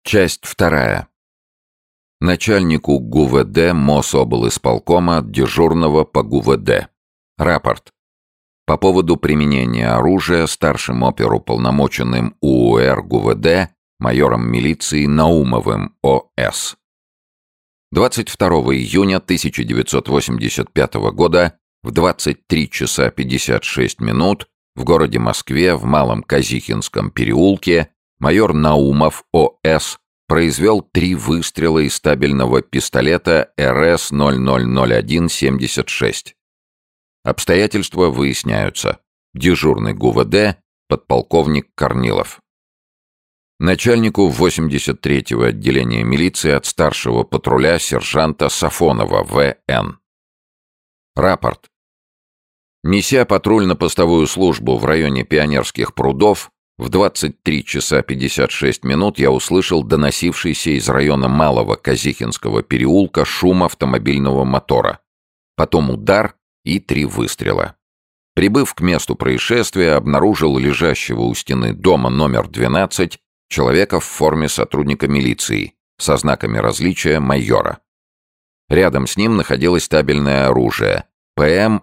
Часть вторая. Начальнику ГУВД Мособлисполкома от дежурного по ГУВД. Рапорт. По поводу применения оружия старшим оперуполномоченным УУР ГУВД майором милиции Наумовым О.С. 22 июня 1985 года в 23 часа 56 минут в городе Москве в Малом Казихинском переулке майор Наумов О.С. произвел 3 выстрела из стабильного пистолета РС-0001-76. Обстоятельства выясняются. Дежурный ГУВД подполковник Корнилов. Начальнику 83-го отделения милиции от старшего патруля сержанта Сафонова В.Н. Рапорт. Неся патрульно-постовую службу в районе Пионерских прудов, в 23 часа 56 минут я услышал доносившийся из района Малого Казихинского переулка шум автомобильного мотора. Потом удар и 3 выстрела. Прибыв к месту происшествия, обнаружил лежащего у стены дома номер 12 человека в форме сотрудника милиции со знаками различия майора. Рядом с ним находилось стабильное оружие ПМ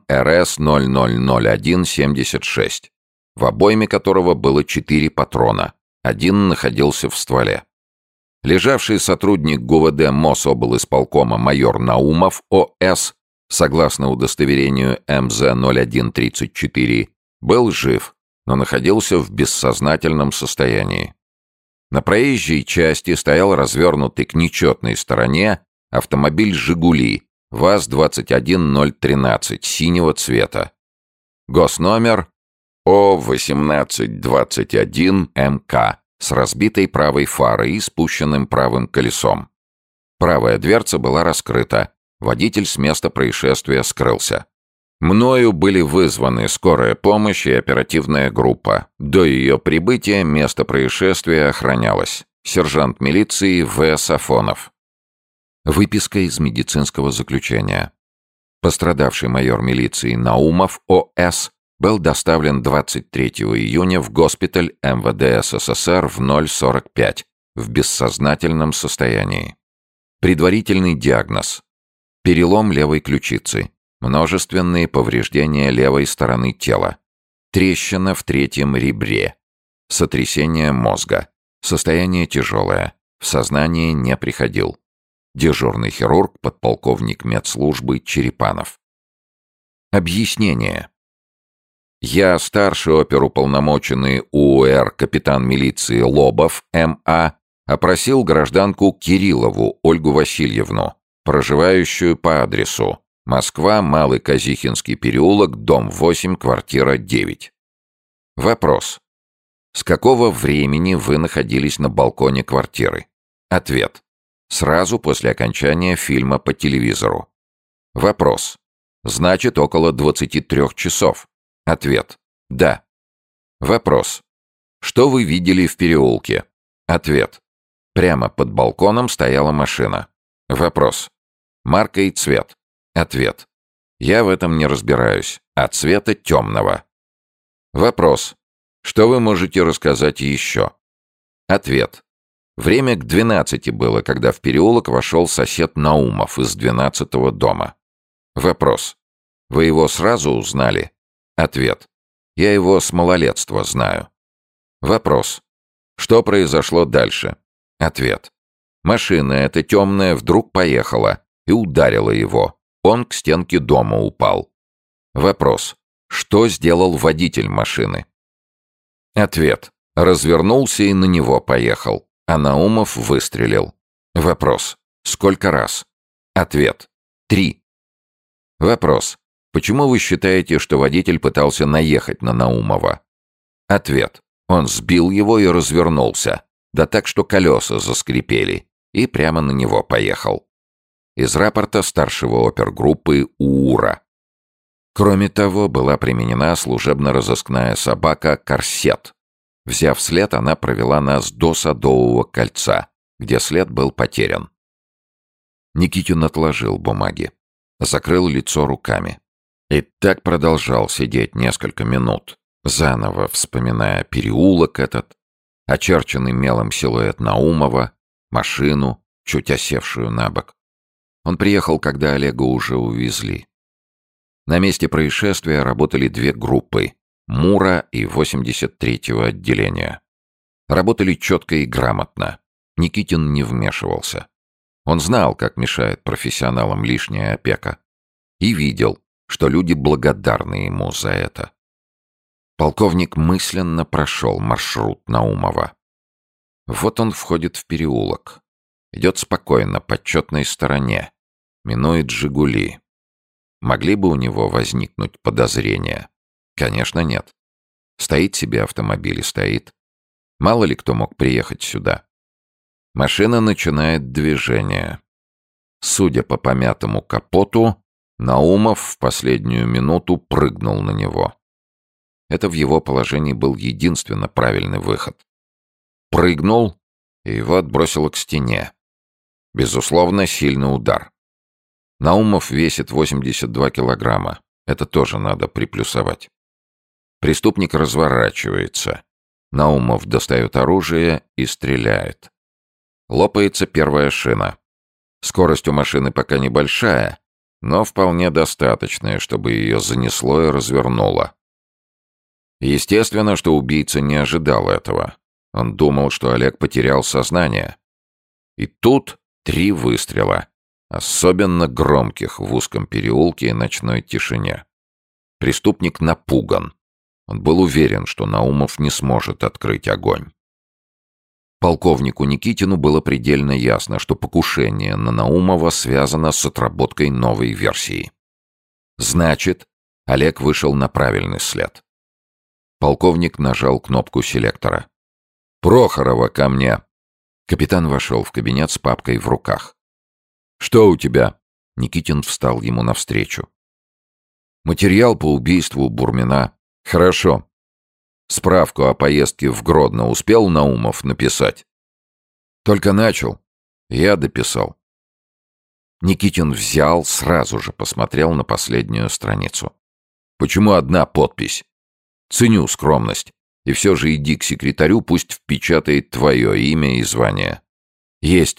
РС-0001-76, в обойме которого было 4 патрона, 1 находился в стволе. Лежавший сотрудник ГУВД Мособлисполкома майор Наумов О.С., согласно удостоверению МЗ-0134, был жив, но находился в бессознательном состоянии. На проезжей части стоял развернутый к нечетной стороне автомобиль «Жигули» ВАЗ-21013 синего цвета. Госномер О-1821МК с разбитой правой фарой и спущенным правым колесом. Правая дверца была раскрыта. Водитель с места происшествия скрылся. Мною были вызваны скорая помощь и оперативная группа. До ее прибытия место происшествия охранялось. Сержант милиции В. Сафонов. Выписка из медицинского заключения. Пострадавший майор милиции Наумов О.С. был доставлен 23 июня в госпиталь МВД СССР в 0:45 в бессознательном состоянии. Предварительный диагноз. Перелом левой ключицы. Множественные повреждения левой стороны тела. Трещина в 3-м ребре. Сотрясение мозга. Состояние тяжелое. В сознание не приходил. Дежурный хирург, подполковник медслужбы Черепанов. Объяснение. Я, старший оперуполномоченный УУР капитан милиции Лобов М.А., опросил гражданку Кириллову Ольгу Васильевну, проживающую по адресу Москва, Малый Казихинский переулок, дом 8, квартира 9. Вопрос. С какого времени вы находились на балконе квартиры? Ответ. Сразу после окончания фильма по телевизору. Вопрос. Значит, около 23 часов. Ответ. Да. Вопрос. Что вы видели в переулке? Ответ. Прямо под балконом стояла машина. Вопрос. Марка и цвет. Ответ. Я в этом не разбираюсь. А цвета темного. Вопрос. Что вы можете рассказать еще? Ответ. Время к 12 было, когда в переулок вошел сосед Наумов из 12-го дома. Вопрос. Вы его сразу узнали? Ответ. Я его с малолетства знаю. Вопрос. Что произошло дальше? Ответ. Машина эта темная вдруг поехала и ударила его. Он к стенке дома упал. Вопрос. Что сделал водитель машины? Ответ. Развернулся и на него поехал, а Наумов выстрелил. Вопрос. Сколько раз? Ответ. 3. Вопрос. Почему вы считаете, что водитель пытался наехать на Наумова? Ответ. Он сбил его и развернулся, да так, что колеса заскрипели, и прямо на него поехал. Из рапорта старшего опергруппы УУРа. Кроме того, была применена служебно-розыскная собака «Корсет». Взяв след, она провела нас до Садового кольца, где след был потерян. Никитин отложил бумаги, закрыл лицо руками. И так продолжал сидеть несколько минут, заново вспоминая переулок этот, очерченный мелом силуэт Наумова, машину, чуть осевшую на бок. Он приехал, когда Олега уже увезли. На месте происшествия работали две группы — МУРа и 83-го отделения. Работали четко и грамотно. Никитин не вмешивался. Он знал, как мешает профессионалам лишняя опека. И видел, что люди благодарны ему за это. Полковник мысленно прошел маршрут Наумова. Вот он входит в переулок. Идет спокойно, по четной стороне. Минует «Жигули». Могли бы у него возникнуть подозрения? Конечно, нет. Стоит себе автомобиль и стоит. Мало ли кто мог приехать сюда. Машина начинает движение. Судя по помятому капоту, Наумов в последнюю минуту прыгнул на него. Это в его положении был единственно правильный выход. Прыгнул, и его отбросило к стене. Безусловно, сильный удар. Наумов весит 82 килограмма. Это тоже надо приплюсовать. Преступник разворачивается. Наумов достает оружие и стреляет. Лопается первая шина. Скорость у машины пока небольшая, но вполне достаточная, чтобы ее занесло и развернуло. Естественно, что убийца не ожидал этого. Он думал, что Олег потерял сознание. И тут 3 выстрела, особенно громких в узком переулке и ночной тишине. Преступник напуган. Он был уверен, что Наумов не сможет открыть огонь. Полковнику Никитину было предельно ясно, что покушение на Наумова связано с отработкой новой версии. Значит, Олег вышел на правильный след. Полковник нажал кнопку селектора. «Прохорова, ко мне!» Капитан вошел в кабинет с папкой в руках. «Что у тебя?» Никитин встал ему навстречу. «Материал по убийству Бурмина». «Хорошо. Справку о поездке в Гродно успел Наумов написать?» «Только начал. Я дописал». Никитин взял, сразу же посмотрел на последнюю страницу. «Почему одна подпись? Ценю скромность. И все же иди к секретарю, пусть впечатает твое имя и звание». «Есть».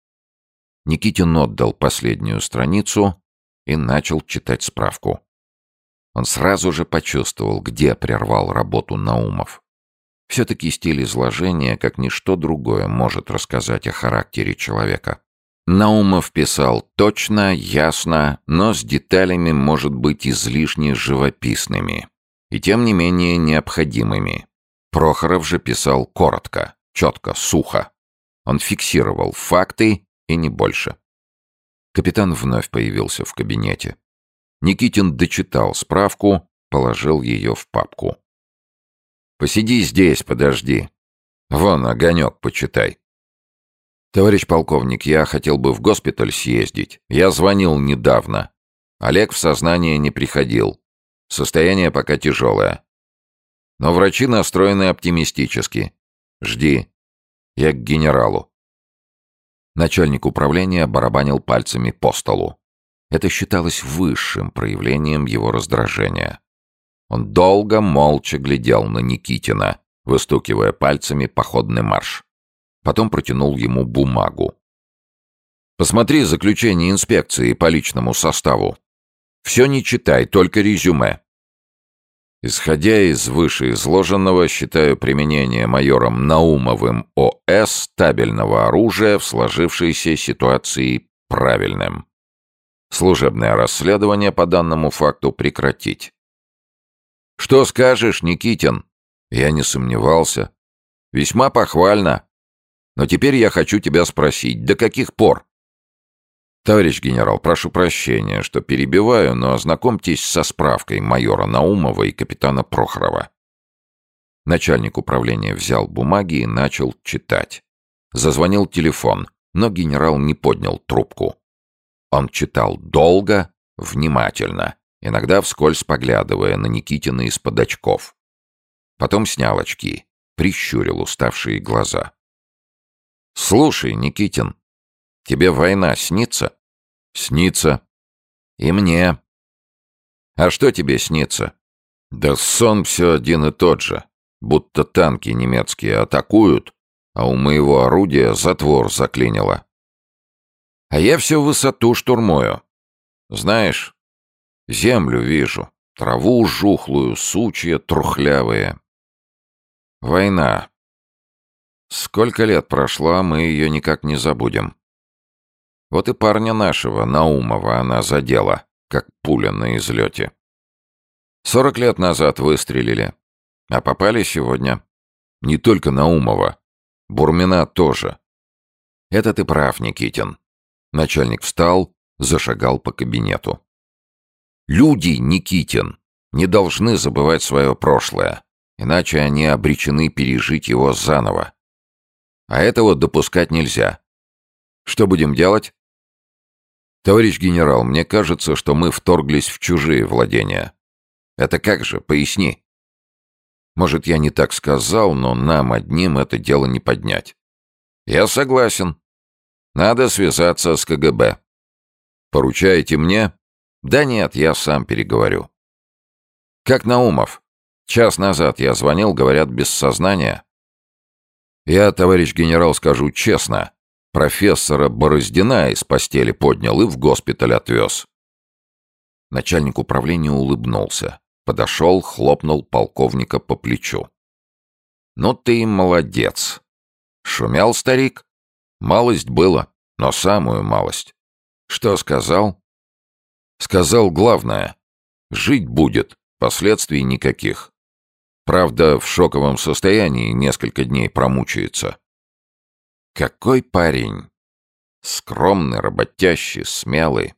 Никитин отдал последнюю страницу и начал читать справку. Он сразу же почувствовал, где прервал работу Наумов. Все-таки стиль изложения, как ничто другое, может рассказать о характере человека. Наумов писал точно, ясно, но с деталями, может быть, излишне живописными и тем не менее необходимыми. Прохоров же писал коротко, четко, сухо. Он фиксировал факты и не больше. Капитан вновь появился в кабинете. Никитин дочитал справку, положил ее в папку. «Посиди здесь, подожди. Вон, огонек почитай». «Товарищ полковник, я хотел бы в госпиталь съездить. Я звонил недавно. Олег в сознание не приходил. Состояние пока тяжелое. Но врачи настроены оптимистически. Жди. Я к генералу». Начальник управления барабанил пальцами по столу. Это считалось высшим проявлением его раздражения. Он долго, молча глядел на Никитина, выстукивая пальцами походный марш. Потом протянул ему бумагу. «Посмотри заключение инспекции по личному составу. Все не читай, только резюме. Исходя из вышеизложенного, считаю применение майором Наумовым О.С. табельного оружия в сложившейся ситуации правильным. Служебное расследование по данному факту прекратить». «Что скажешь, Никитин?» Я не сомневался. «Весьма похвально. Но теперь я хочу тебя спросить, до каких пор?» «Товарищ генерал, прошу прощения, что перебиваю, но ознакомьтесь со справкой майора Наумова и капитана Прохорова». Начальник управления взял бумаги и начал читать. Зазвонил телефон, но генерал не поднял трубку. Он читал долго, внимательно, иногда вскользь поглядывая на Никитина из-под очков. Потом снял очки, прищурил уставшие глаза. «Слушай, Никитин, тебе война снится?» «Снится. И мне». «А что тебе снится?» «Да сон все один и тот же. Будто танки немецкие атакуют, а у моего орудия затвор заклинило. А я все высоту штурмую. Знаешь, землю вижу, траву жухлую, сучья трухлявые. Война. Сколько лет прошло, мы ее никак не забудем. Вот и парня нашего, Наумова, она задела, как пуля на излете. 40 лет назад выстрелили, а попали сегодня. Не только Наумова, Бурмина тоже. Это ты прав, Никитин. Начальник встал, зашагал по кабинету. Люди, Никитин, не должны забывать свое прошлое, иначе они обречены пережить его заново. А этого допускать нельзя. Что будем делать? Товарищ генерал, мне кажется, что мы вторглись в чужие владения. Это как же? Поясни. Может, я не так сказал, но нам одним это дело не поднять. Я согласен. Надо связаться с КГБ. Поручаете мне? Да нет, я сам переговорю. Как Наумов? Час назад я звонил, говорят, без сознания. Я, товарищ генерал, скажу честно, профессора Бороздина из постели поднял и в госпиталь отвез. Начальник управления улыбнулся. Подошел, хлопнул полковника по плечу. «Ну ты и молодец. Шумел старик? Малость было, но самую малость. Что сказал?» «Сказал главное. Жить будет, последствий никаких. Правда, в шоковом состоянии несколько дней промучается». «Какой парень! Скромный, работящий, смелый.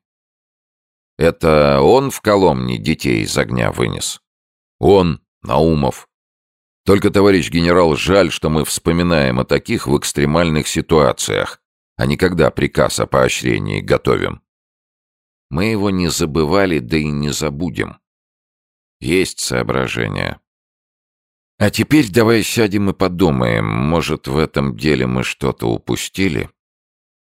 Это он в Коломне детей из огня вынес? Он, Наумов. Только, товарищ генерал, жаль, что мы вспоминаем о таких в экстремальных ситуациях, а не когда приказ о поощрении готовим. Мы его не забывали, да и не забудем. Есть соображения. А теперь давай сядем и подумаем, может, в этом деле мы что-то упустили?